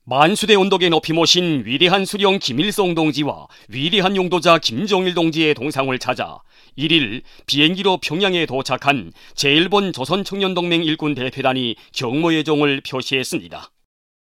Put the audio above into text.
만수대 언덕에 높이 모신 위대한 수령 김일성 동지와 위대한 용도자 김정일 동지의 동상을 찾아 1일 비행기로 평양에 도착한 제1본 조선청년동맹 일군 대표단이 경모의 종을 표시했습니다.